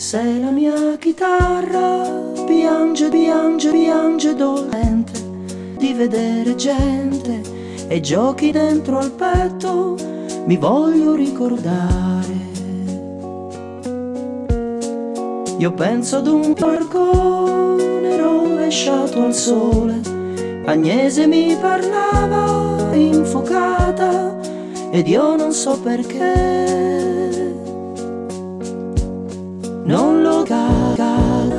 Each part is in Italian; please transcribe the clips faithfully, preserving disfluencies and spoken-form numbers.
Se la mia chitarra piange, piange, piange dolente di vedere gente e giochi dentro al petto, mi voglio ricordare. Io penso ad un barcone rovesciato al sole, Agnese mi parlava infuocata ed io non so perché non lo caga.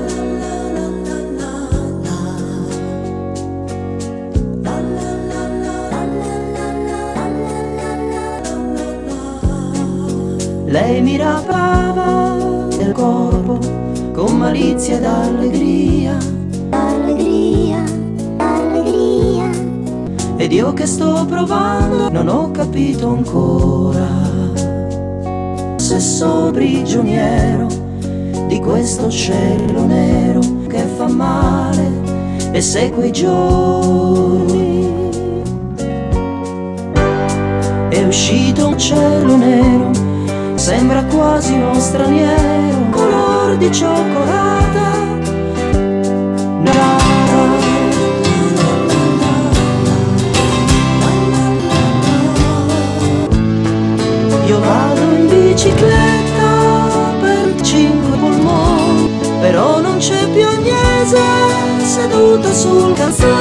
Lei mi rapava il corpo con malizia ed allegria, allegria, allegria. ed io che sto provando non ho capito ancora se sono prigioniero di questo cielo nero che fa male, e se quei giorni è uscito un cielo nero, sembra quasi uno straniero, color di cioccolata. Io vado in bicicletta per cinque polmoni, però non c'è più Agnese seduta sul calzone.